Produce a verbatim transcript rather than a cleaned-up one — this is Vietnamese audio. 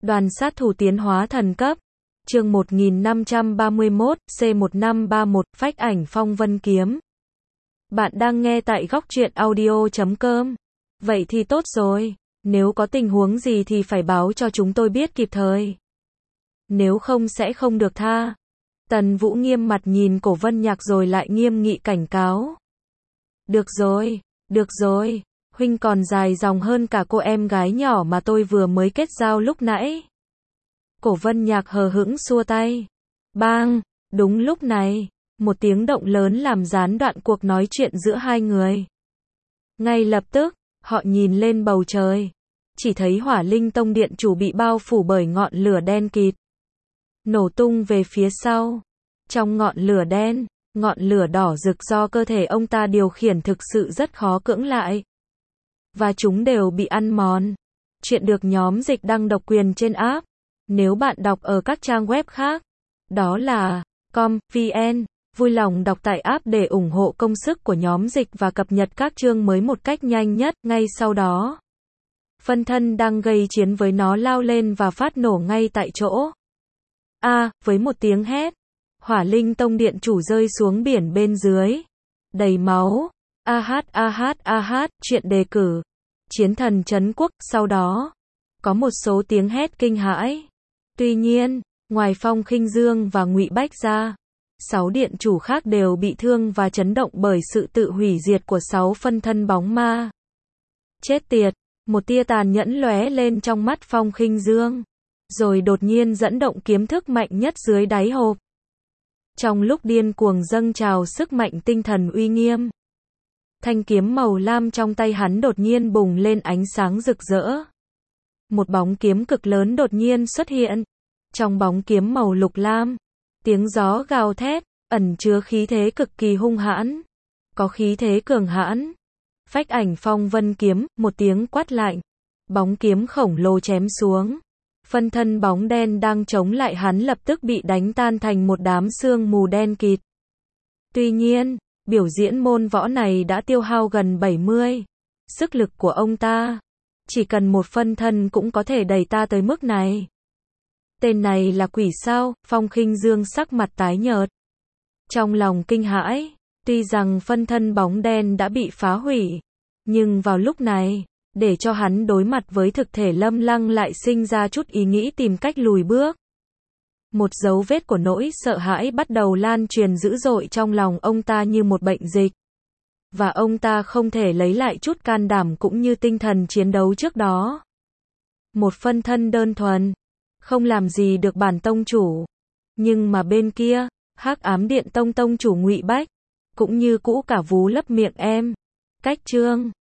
Đoàn sát thủ tiến hóa thần cấp. Chương một nghìn năm trăm ba mươi mốt, C một năm ba một, phách ảnh phong vân kiếm. Bạn đang nghe tại góc truyện audio chấm com. Vậy thì tốt rồi, nếu có tình huống gì thì phải báo cho chúng tôi biết kịp thời. Nếu không sẽ không được tha. Tần Vũ nghiêm mặt nhìn Cổ Vân Nhạc rồi lại nghiêm nghị cảnh cáo. Được rồi, được rồi, huynh còn dài dòng hơn cả cô em gái nhỏ mà tôi vừa mới kết giao lúc nãy. Cổ Vân Nhạc hờ hững xua tay. Bang, đúng lúc này, một tiếng động lớn làm gián đoạn cuộc nói chuyện giữa hai người. Ngay lập tức, họ nhìn lên bầu trời, chỉ thấy Hỏa Linh Tông điện chủ bị bao phủ bởi ngọn lửa đen kịt, nổ tung về phía sau. Trong ngọn lửa đen, ngọn lửa đỏ rực do cơ thể ông ta điều khiển thực sự rất khó cưỡng lại. Và chúng đều bị ăn mòn. Chuyện được nhóm dịch đăng độc quyền trên app. Nếu bạn đọc ở các trang web khác, đó là com vn, vui lòng đọc tại app để ủng hộ công sức của nhóm dịch và cập nhật các chương mới một cách nhanh nhất. Ngay sau đó, phân thân đang gây chiến với nó lao lên và phát nổ ngay tại chỗ. A, à, với một tiếng hét, Hỏa Linh Tông điện chủ rơi xuống biển bên dưới, đầy máu. A hát a hát a hát, chuyện đề cử. Chiến thần trấn quốc. Sau đó, có một số tiếng hét kinh hãi. Tuy nhiên, ngoài Phong Khinh Dương và Ngụy Bách ra, sáu điện chủ khác đều bị thương và chấn động bởi sự tự hủy diệt của sáu phân thân bóng ma. Chết tiệt, một tia tàn nhẫn lóe lên trong mắt Phong Khinh Dương, rồi đột nhiên dẫn động kiếm thức mạnh nhất dưới đáy hộp. Trong lúc điên cuồng dâng trào sức mạnh tinh thần uy nghiêm, thanh kiếm màu lam trong tay hắn đột nhiên bùng lên ánh sáng rực rỡ. Một bóng kiếm cực lớn đột nhiên xuất hiện. Trong bóng kiếm màu lục lam, tiếng gió gào thét, ẩn chứa khí thế cực kỳ hung hãn. Có khí thế cường hãn. Phách ảnh phong vân kiếm, một tiếng quát lạnh. Bóng kiếm khổng lồ chém xuống. Phân thân bóng đen đang chống lại hắn lập tức bị đánh tan thành một đám sương mù đen kịt. Tuy nhiên, biểu diễn môn võ này đã tiêu hao gần bảy mươi. Sức lực của ông ta. Chỉ cần một phân thân cũng có thể đẩy ta tới mức này. Tên này là quỷ sao? Phong Khinh Dương sắc mặt tái nhợt. Trong lòng kinh hãi, tuy rằng phân thân bóng đen đã bị phá hủy, nhưng vào lúc này, để cho hắn đối mặt với thực thể Lâm Lăng lại sinh ra chút ý nghĩ tìm cách lùi bước. Một dấu vết của nỗi sợ hãi bắt đầu lan truyền dữ dội trong lòng ông ta như một bệnh dịch. Và ông ta không thể lấy lại chút can đảm cũng như tinh thần chiến đấu trước đó. Một phân thân đơn thuần, không làm gì được bản tông chủ. Nhưng mà bên kia, Hắc Ám Điện Tông tông chủ Ngụy Bách, cũng như cũ cả vú lấp miệng em. Cách chương